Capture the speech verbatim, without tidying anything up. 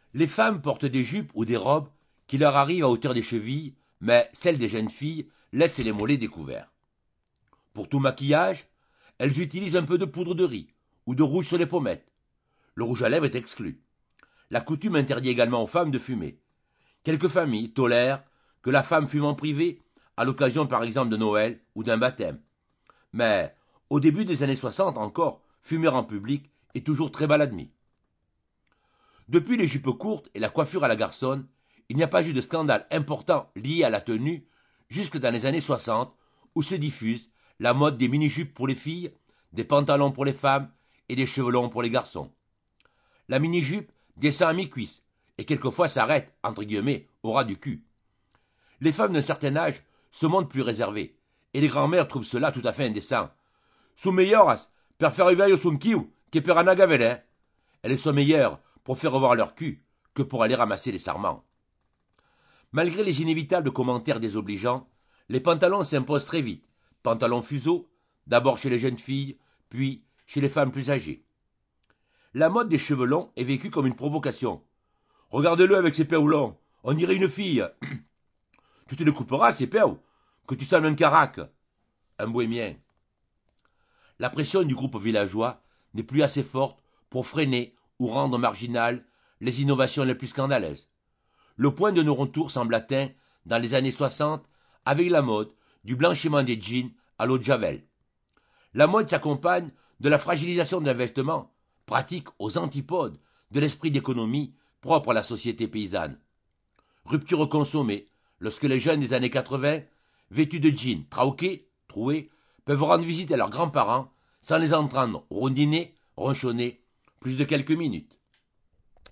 Les femmes portent des jupes ou des robes qui leur arrivent à hauteur des chevilles, mais celles des jeunes filles laissent les mollets découverts. Pour tout maquillage, elles utilisent un peu de poudre de riz ou de rouge sur les pommettes. Le rouge à lèvres est exclu. La coutume interdit également aux femmes de fumer. Quelques familles tolèrent que la femme fume en privé, à l'occasion par exemple de Noël ou d'un baptême. Mais au début des années soixante encore, fumer en public est toujours très mal admis. Depuis les jupes courtes et la coiffure à la garçonne, il n'y a pas eu de scandale important lié à la tenue jusque dans les années soixante où se diffuse la mode des mini-jupes pour les filles, des pantalons pour les femmes et des cheveux longs pour les garçons. La mini-jupe descend à mi-cuisse et quelquefois s'arrête, entre guillemets, au ras du cul. Les femmes d'un certain âge se montrent plus réservées et les grands-mères trouvent cela tout à fait indécent. Sont meilleures pour faire veille au sunkiu que per anar gaveler. Elles sont meilleures pour faire revoir leur cul que pour aller ramasser les sarments. Malgré les inévitables commentaires désobligeants, les pantalons s'imposent très vite. Pantalons fuseaux, d'abord chez les jeunes filles, puis chez les femmes plus âgées. La mode des cheveux longs est vécue comme une provocation. Regardez-le avec ses peaux longs, on dirait une fille. Tu te le couperas, ces peaux, que tu sens un carac. Un bohémien. La pression du groupe villageois n'est plus assez forte pour freiner ou rendre marginales les innovations les plus scandaleuses. Le point de non-retour semble atteint dans les années soixante avec la mode du blanchiment des jeans à l'eau de Javel. La mode s'accompagne de la fragilisation d'un vêtement, pratique aux antipodes de l'esprit d'économie propre à la société paysanne. Rupture consommée lorsque les jeunes des années quatre-vingts, vêtus de jeans trauqués, troués, peuvent rendre visite à leurs grands-parents sans les entendre rondiner, ronchonner plus de quelques minutes.